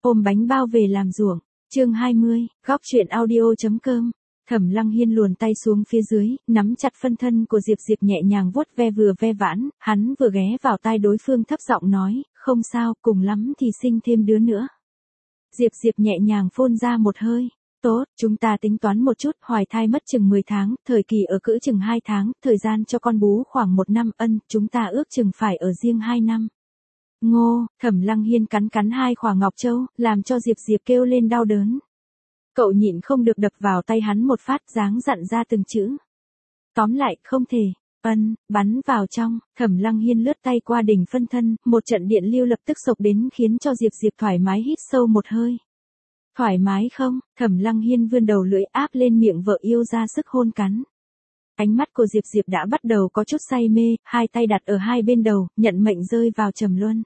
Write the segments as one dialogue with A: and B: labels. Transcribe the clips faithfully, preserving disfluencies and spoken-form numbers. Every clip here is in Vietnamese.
A: ôm bánh bao về làm ruộng. Chương hai mươi, góc chuyện audio.com. Thẩm Lăng Hiên luồn tay xuống phía dưới, nắm chặt phân thân của Diệp Diệp nhẹ nhàng vuốt ve vừa ve vãn, hắn vừa ghé vào tai đối phương thấp giọng nói, không sao, cùng lắm thì sinh thêm đứa nữa. Diệp Diệp nhẹ nhàng phun ra một hơi. Tốt, chúng ta tính toán một chút, hoài thai mất chừng mười tháng, thời kỳ ở cữ chừng hai tháng, thời gian cho con bú khoảng một năm, ân, chúng ta ước chừng phải ở riêng hai năm. Ngô, Thẩm Lăng Hiên cắn cắn hai khỏa ngọc châu, làm cho Diệp Diệp kêu lên đau đớn. Cậu nhịn không được đập vào tay hắn một phát, dáng dặn ra từng chữ. Tóm lại, không thể. Ân, bắn vào trong. Thẩm Lăng Hiên lướt tay qua đỉnh phân thân, một trận điện lưu lập tức sộc đến khiến cho Diệp Diệp thoải mái hít sâu một hơi. Thoải mái không? Thẩm Lăng Hiên vươn đầu lưỡi áp lên miệng vợ yêu ra sức hôn cắn. Ánh mắt của Diệp Diệp đã bắt đầu có chút say mê, hai tay đặt ở hai bên đầu, nhận mệnh rơi vào trầm luân.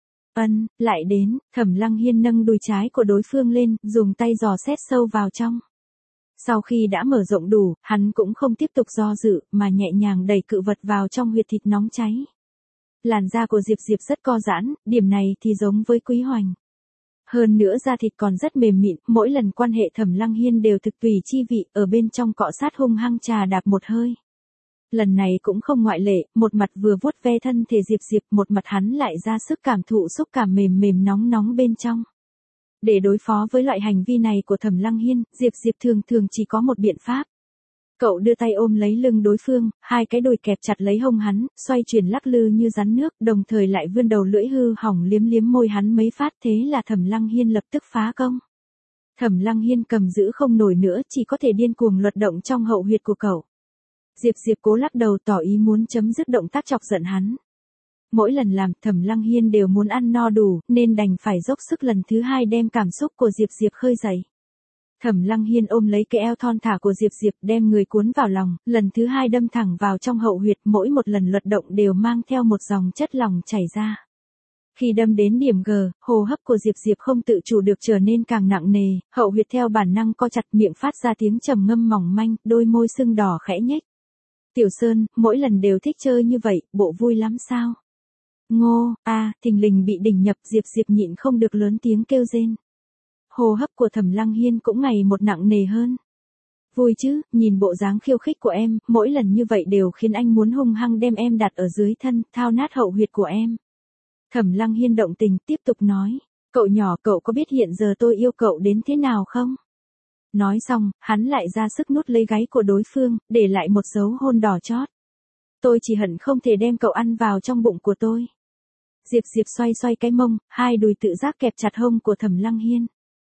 A: Ân, lại đến. Thẩm Lăng Hiên nâng đùi trái của đối phương lên, dùng tay dò xét sâu vào trong. Sau khi đã mở rộng đủ, hắn cũng không tiếp tục do dự, mà nhẹ nhàng đẩy cự vật vào trong huyệt thịt nóng cháy. Làn da của Diệp Diệp rất co giãn, điểm này thì giống với Quý Hoành. Hơn nữa da thịt còn rất mềm mịn, mỗi lần quan hệ Thẩm Lăng Hiên đều thực tùy chi vị, ở bên trong cọ sát hung hăng trà đạp một hơi. Lần này cũng không ngoại lệ, một mặt vừa vuốt ve thân thể Diệp Diệp, một mặt hắn lại ra sức cảm thụ xúc cảm mềm mềm nóng nóng bên trong. Để đối phó với loại hành vi này của Thẩm Lăng Hiên, Diệp Diệp thường thường chỉ có một biện pháp. Cậu đưa tay ôm lấy lưng đối phương, hai cái đùi kẹp chặt lấy hông hắn, xoay chuyển lắc lư như rắn nước, đồng thời lại vươn đầu lưỡi hư hỏng liếm liếm môi hắn mấy phát, thế là Thẩm Lăng Hiên lập tức phá công. Thẩm Lăng Hiên cầm giữ không nổi nữa, chỉ có thể điên cuồng luật động trong hậu huyệt của cậu. Diệp Diệp cố lắc đầu tỏ ý muốn chấm dứt động tác chọc giận hắn. Mỗi lần làm, Thẩm Lăng Hiên đều muốn ăn no đủ, nên đành phải dốc sức lần thứ hai đem cảm xúc của Diệp Diệp khơi dậy. Thẩm Lăng Hiên ôm lấy cái eo thon thả của Diệp Diệp, đem người cuốn vào lòng, lần thứ hai đâm thẳng vào trong hậu huyệt, mỗi một lần luật động đều mang theo một dòng chất lỏng chảy ra. Khi đâm đến điểm G, hô hấp của Diệp Diệp không tự chủ được trở nên càng nặng nề, hậu huyệt theo bản năng co chặt, miệng phát ra tiếng trầm ngâm mỏng manh, đôi môi sưng đỏ khẽ nhếch. Tiểu Sơn, mỗi lần đều thích chơi như vậy, bộ vui lắm sao? Ngô, a, à, thình lình bị đỉnh nhập, Diệp Diệp nhịn không được lớn tiếng kêu rên. Hô hấp của Thẩm Lăng Hiên cũng ngày một nặng nề hơn. Vui chứ, nhìn bộ dáng khiêu khích của em, mỗi lần như vậy đều khiến anh muốn hung hăng đem em đặt ở dưới thân, thao nát hậu huyệt của em. Thẩm Lăng Hiên động tình, tiếp tục nói, cậu nhỏ, cậu có biết hiện giờ tôi yêu cậu đến thế nào không? Nói xong, hắn lại ra sức nuốt lấy gáy của đối phương, để lại một dấu hôn đỏ chót. Tôi chỉ hận không thể đem cậu ăn vào trong bụng của tôi. Diệp Diệp xoay xoay cái mông, hai đùi tự giác kẹp chặt hông của Thẩm Lăng Hiên.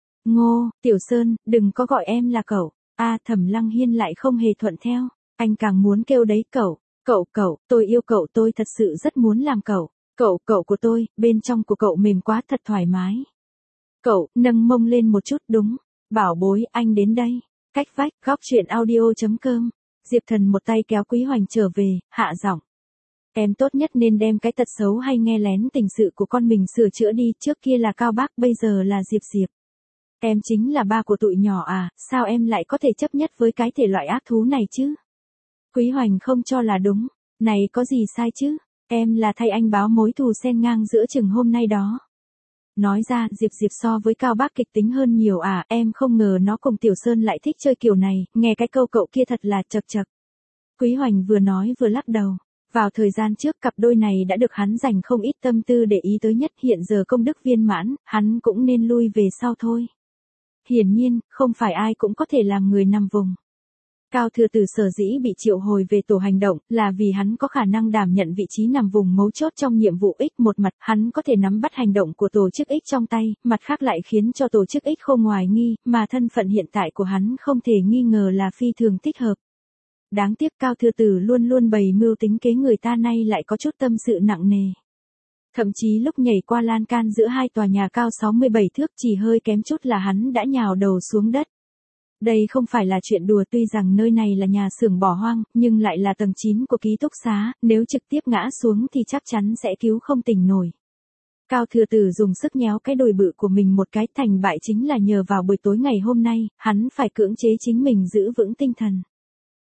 A: Ngô, Tiểu Sơn, đừng có gọi em là cậu. A, à, Thẩm Lăng Hiên lại không hề thuận theo, anh càng muốn kêu đấy cậu, cậu cậu, tôi yêu cậu, tôi thật sự rất muốn làm cậu. Cậu cậu của tôi, bên trong của cậu mềm quá, thật thoải mái. Cậu, nâng mông lên một chút, đúng. Bảo bối, anh đến đây. Cách vách, góc chuyện audio.com. Diệp Thần một tay kéo Quý Hoành trở về, hạ giọng. Em tốt nhất nên đem cái tật xấu hay nghe lén tình sự của con mình sửa chữa đi, trước kia là Cao Bác, bây giờ là Diệp Diệp. Em chính là ba của tụi nhỏ à, sao em lại có thể chấp nhất với cái thể loại ác thú này chứ? Quý Hoành không cho là đúng, này có gì sai chứ? Em là thay anh báo mối thù xen ngang giữa chừng hôm nay đó. Nói ra, Diệp Diệp so với Cao Bác kịch tính hơn nhiều à, em không ngờ nó cùng Tiểu Sơn lại thích chơi kiểu này, nghe cái câu cậu kia thật là chật chật. Quý Hoành vừa nói vừa lắc đầu. Vào thời gian trước, cặp đôi này đã được hắn dành không ít tâm tư để ý tới nhất, hiện giờ công đức viên mãn, hắn cũng nên lui về sau thôi. Hiển nhiên, không phải ai cũng có thể làm người nằm vùng. Cao Thừa Tử sở dĩ bị triệu hồi về tổ hành động, là vì hắn có khả năng đảm nhận vị trí nằm vùng mấu chốt trong nhiệm vụ X. Một mặt, hắn có thể nắm bắt hành động của tổ chức X trong tay, mặt khác lại khiến cho tổ chức X không hoài nghi, mà thân phận hiện tại của hắn không thể nghi ngờ là phi thường thích hợp. Đáng tiếc Cao Thừa Tử luôn luôn bày mưu tính kế người ta, nay lại có chút tâm sự nặng nề. Thậm chí lúc nhảy qua lan can giữa hai tòa nhà cao sáu mươi bảy thước, chỉ hơi kém chút là hắn đã nhào đầu xuống đất. Đây không phải là chuyện đùa, tuy rằng nơi này là nhà xưởng bỏ hoang, nhưng lại là tầng chín của ký túc xá, nếu trực tiếp ngã xuống thì chắc chắn sẽ cứu không tỉnh nổi. Cao Thừa Tử dùng sức nhéo cái đùi bự của mình một cái, thành bại chính là nhờ vào buổi tối ngày hôm nay, hắn phải cưỡng chế chính mình giữ vững tinh thần.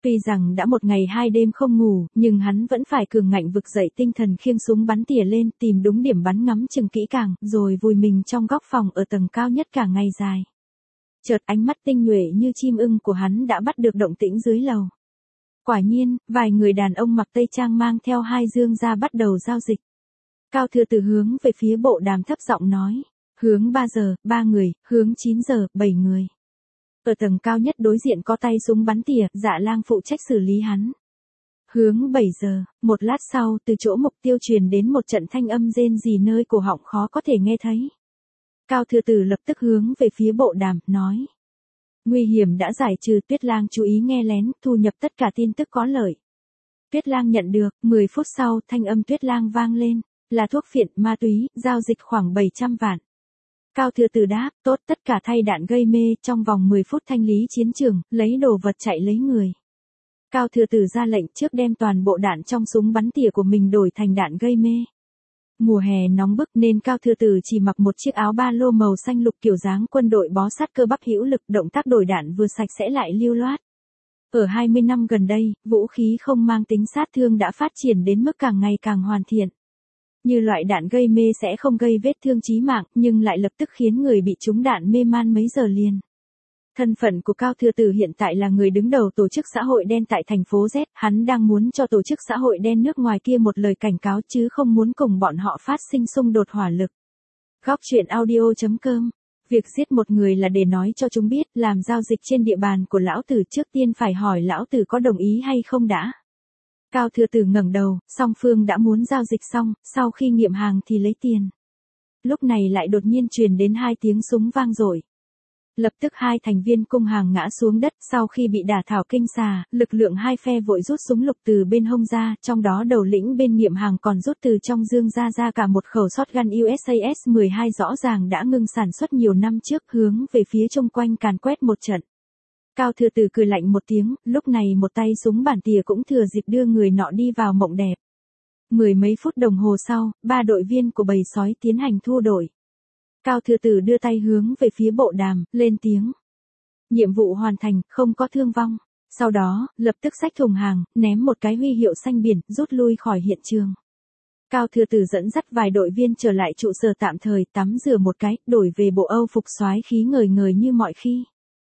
A: Tuy rằng đã một ngày hai đêm không ngủ, nhưng hắn vẫn phải cường ngạnh vực dậy tinh thần khiêng súng bắn tỉa lên, tìm đúng điểm bắn ngắm chừng kỹ càng, rồi vùi mình trong góc phòng ở tầng cao nhất cả ngày dài. Chợt ánh mắt tinh nhuệ như chim ưng của hắn đã bắt được động tĩnh dưới lầu. Quả nhiên, vài người đàn ông mặc tây trang mang theo hai dương ra bắt đầu giao dịch. Cao Thừa Tử hướng về phía bộ đàm thấp giọng nói, hướng ba giờ, ba người, hướng chín giờ, bảy người. Ở tầng cao nhất đối diện có tay súng bắn tỉa, Dạ Lang phụ trách xử lý hắn. Hướng bảy giờ, một lát sau từ chỗ mục tiêu truyền đến một trận thanh âm rên rỉ nơi cổ họng khó có thể nghe thấy. Cao Thừa Tử lập tức hướng về phía bộ đàm, nói. Nguy hiểm đã giải trừ, Tuyết Lang chú ý nghe lén, thu nhập tất cả tin tức có lợi. Tuyết Lang nhận được, mười phút sau thanh âm Tuyết Lang vang lên, là thuốc phiện, ma túy, giao dịch khoảng bảy trăm vạn. Cao Thừa Tử đáp, tốt, tất cả thay đạn gây mê, trong vòng mười phút thanh lý chiến trường, lấy đồ vật chạy lấy người. Cao Thừa Tử ra lệnh trước đem toàn bộ đạn trong súng bắn tỉa của mình đổi thành đạn gây mê. Mùa hè nóng bức nên Cao Thừa Tử chỉ mặc một chiếc áo ba lô màu xanh lục kiểu dáng quân đội bó sát cơ bắp hữu lực, động tác đổi đạn vừa sạch sẽ lại lưu loát. Ở hai mươi năm gần đây, vũ khí không mang tính sát thương đã phát triển đến mức càng ngày càng hoàn thiện. Như loại đạn gây mê sẽ không gây vết thương chí mạng, nhưng lại lập tức khiến người bị trúng đạn mê man mấy giờ liền. Thân phận của Cao Thừa Tử hiện tại là người đứng đầu tổ chức xã hội đen tại thành phố Z, hắn đang muốn cho tổ chức xã hội đen nước ngoài kia một lời cảnh cáo chứ không muốn cùng bọn họ phát sinh xung đột hỏa lực. Góc truyện audio chấm com. Việc giết một người là để nói cho chúng biết, làm giao dịch trên địa bàn của lão tử trước tiên phải hỏi lão tử có đồng ý hay không đã. Cao Thừa Tử ngẩng đầu, song phương đã muốn giao dịch xong, sau khi nghiệm hàng thì lấy tiền. Lúc này lại đột nhiên truyền đến hai tiếng súng vang dội. Lập tức hai thành viên cung hàng ngã xuống đất, sau khi bị đả thảo kinh xà, lực lượng hai phe vội rút súng lục từ bên hông ra, trong đó đầu lĩnh bên nghiệm hàng còn rút từ trong dương ra ra cả một khẩu shotgun u ét a ét mười hai rõ ràng đã ngừng sản xuất nhiều năm trước, hướng về phía chung quanh càn quét một trận. Cao Thừa Tử cười lạnh một tiếng, lúc này một tay súng bản tỉa cũng thừa dịp đưa người nọ đi vào mộng đẹp. Mười mấy phút đồng hồ sau, ba đội viên của bầy sói tiến hành thu đổi. Cao Thừa Tử đưa tay hướng về phía bộ đàm, lên tiếng. Nhiệm vụ hoàn thành, không có thương vong. Sau đó, lập tức xách thùng hàng, ném một cái huy hiệu xanh biển, rút lui khỏi hiện trường. Cao Thừa Tử dẫn dắt vài đội viên trở lại trụ sở tạm thời, tắm rửa một cái, đổi về bộ âu phục soái khí ngời ngời như mọi khi.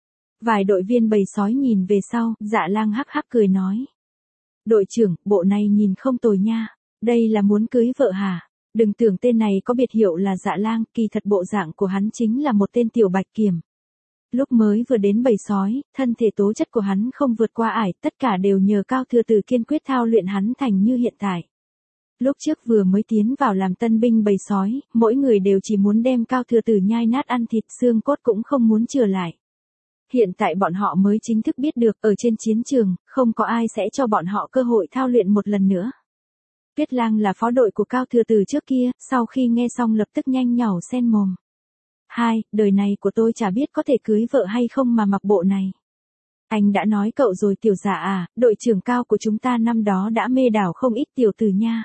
A: Vài đội viên bầy sói nhìn về sau, Dạ Lang hắc hắc cười nói. Đội trưởng, bộ này nhìn không tồi nha. Đây là muốn cưới vợ hả? Đừng tưởng tên này có biệt hiệu là Dạ Lang, kỳ thật bộ dạng của hắn chính là một tên tiểu bạch kiểm. Lúc mới vừa đến bầy sói, thân thể tố chất của hắn không vượt qua ải, tất cả đều nhờ Cao Thừa Tử kiên quyết thao luyện hắn thành như hiện tại. Lúc trước vừa mới tiến vào làm tân binh bầy sói, mỗi người đều chỉ muốn đem Cao Thừa Tử nhai nát ăn thịt, xương cốt cũng không muốn chừa lại. Hiện tại bọn họ mới chính thức biết được, ở trên chiến trường, không có ai sẽ cho bọn họ cơ hội thao luyện một lần nữa. Tuyết Lang là phó đội của Cao Thừa Tử trước kia, sau khi nghe xong lập tức nhanh nhảu sen mồm. Hai, đời này của tôi chả biết có thể cưới vợ hay không mà mặc bộ này. Anh đã nói cậu rồi tiểu dạ à, đội trưởng Cao của chúng ta năm đó đã mê đảo không ít tiểu tử nha.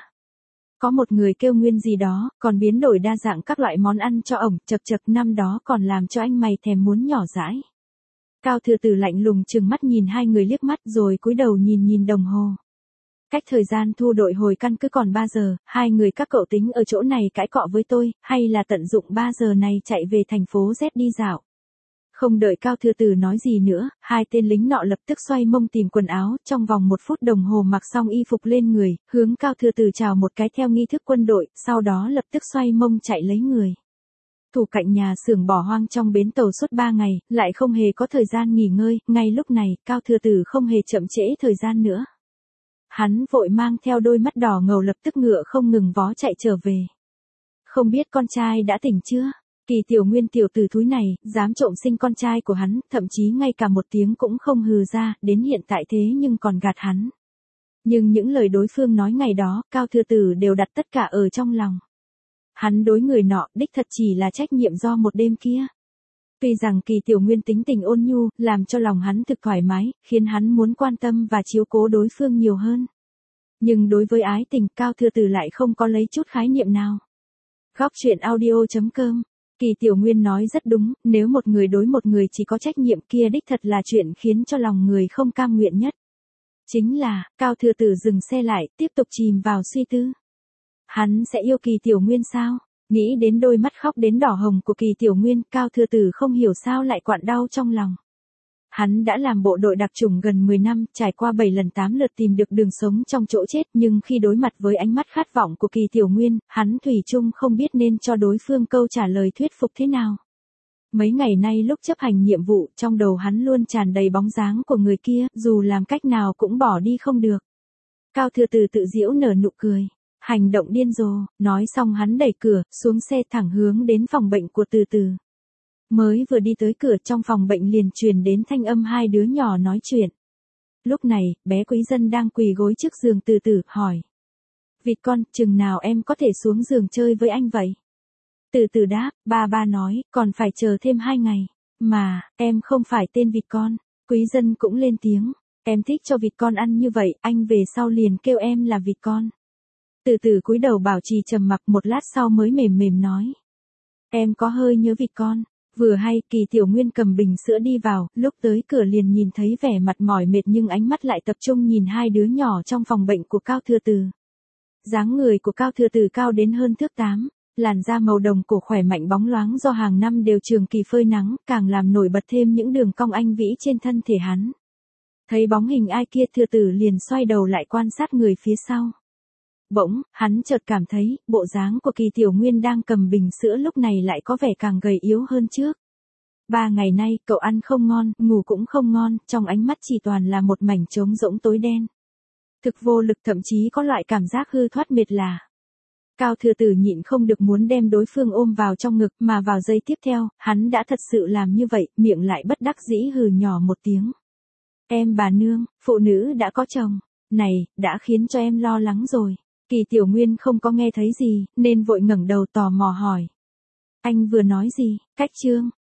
A: Có một người kêu Nguyên gì đó, còn biến đổi đa dạng các loại món ăn cho ổng, chật chật năm đó còn làm cho anh mày thèm muốn nhỏ dãi. Cao Thừa Tử lạnh lùng trừng mắt nhìn hai người liếc mắt rồi cúi đầu nhìn nhìn đồng hồ. Cách thời gian thu đội hồi căn cứ còn ba giờ, hai người các cậu tính ở chỗ này cãi cọ với tôi, hay là tận dụng ba giờ này chạy về thành phố Z đi dạo. Không đợi Cao Thừa Tử nói gì nữa, hai tên lính nọ lập tức xoay mông tìm quần áo, trong vòng một phút đồng hồ mặc xong y phục lên người, hướng Cao Thừa Tử chào một cái theo nghi thức quân đội, sau đó lập tức xoay mông chạy lấy người. Thủ cạnh nhà xưởng bỏ hoang trong bến tàu suốt ba ngày, lại không hề có thời gian nghỉ ngơi, ngay lúc này, Cao Thừa Tử không hề chậm trễ thời gian nữa. Hắn vội mang theo đôi mắt đỏ ngầu lập tức ngựa không ngừng vó chạy trở về. Không biết con trai đã tỉnh chưa? Kỳ Tiểu Nguyên tiểu tử thúi này, dám trộm sinh con trai của hắn, thậm chí ngay cả một tiếng cũng không hừ ra, đến hiện tại thế nhưng còn gạt hắn. Nhưng những lời đối phương nói ngày đó, Cao Thừa Tử đều đặt tất cả ở trong lòng. Hắn đối người nọ, đích thật chỉ là trách nhiệm do một đêm kia. Tuy rằng Kỳ Tiểu Nguyên tính tình ôn nhu, làm cho lòng hắn thực thoải mái, khiến hắn muốn quan tâm và chiếu cố đối phương nhiều hơn. Nhưng đối với ái tình, Cao Thừa Tử lại không có lấy chút khái niệm nào. Góc truyện audio chấm com. Kỳ Tiểu Nguyên nói rất đúng, nếu một người đối một người chỉ có trách nhiệm kia đích thật là chuyện khiến cho lòng người không cam nguyện nhất. Chính là, Cao Thừa Tử dừng xe lại, tiếp tục chìm vào suy tư. Hắn sẽ yêu Kỳ Tiểu Nguyên sao? Nghĩ đến đôi mắt khóc đến đỏ hồng của Kỳ Tiểu Nguyên, Cao Thừa Tử không hiểu sao lại quặn đau trong lòng. Hắn đã làm bộ đội đặc chủng gần mười năm, trải qua bảy lần tám lượt tìm được đường sống trong chỗ chết, nhưng khi đối mặt với ánh mắt khát vọng của Kỳ Tiểu Nguyên, hắn thủy chung không biết nên cho đối phương câu trả lời thuyết phục thế nào. Mấy ngày nay lúc chấp hành nhiệm vụ, trong đầu hắn luôn tràn đầy bóng dáng của người kia, dù làm cách nào cũng bỏ đi không được. Cao Thừa Tử tự giễu nở nụ cười. Hành động điên rồ, nói xong hắn đẩy cửa, xuống xe thẳng hướng đến phòng bệnh của Từ Từ. Mới vừa đi tới cửa trong phòng bệnh liền truyền đến thanh âm hai đứa nhỏ nói chuyện. Lúc này, bé Quý Dân đang quỳ gối trước giường Từ Từ, hỏi. Vịt con, chừng nào em có thể xuống giường chơi với anh vậy? Từ Từ đáp, ba ba nói, còn phải chờ thêm hai ngày. Mà, em không phải tên Vịt con. Quý Dân cũng lên tiếng. Em thích cho vịt con ăn như vậy, anh về sau liền kêu em là Vịt con. Từ Từ cúi đầu bảo trì trầm mặc, một lát sau mới mềm mềm nói. Em có hơi nhớ vịt con. Vừa hay, Kỳ Tiểu Nguyên cầm bình sữa đi vào, lúc tới cửa liền nhìn thấy vẻ mặt mỏi mệt nhưng ánh mắt lại tập trung nhìn hai đứa nhỏ trong phòng bệnh của Cao Thừa Tử. Dáng người của Cao Thừa Tử cao đến hơn thước tám, làn da màu đồng cổ khỏe mạnh bóng loáng do hàng năm đều trường kỳ phơi nắng, càng làm nổi bật thêm những đường cong anh vĩ trên thân thể hắn. Thấy bóng hình ai kia, Thừa Tử liền xoay đầu lại quan sát người phía sau. Bỗng, hắn chợt cảm thấy, bộ dáng của Kỳ Tiểu Nguyên đang cầm bình sữa lúc này lại có vẻ càng gầy yếu hơn trước. Ba ngày nay, cậu ăn không ngon, ngủ cũng không ngon, trong ánh mắt chỉ toàn là một mảnh trống rỗng tối đen. Thực vô lực, thậm chí có loại cảm giác hư thoát mệt lả. Cao Thừa Tử nhịn không được muốn đem đối phương ôm vào trong ngực, mà vào giây tiếp theo, hắn đã thật sự làm như vậy, miệng lại bất đắc dĩ hừ nhỏ một tiếng. Em bà nương, phụ nữ đã có chồng, này, đã khiến cho em lo lắng rồi. Kỳ Tiểu Nguyên không có nghe thấy gì, nên vội ngẩng đầu tò mò hỏi. Anh vừa nói gì, cách chương,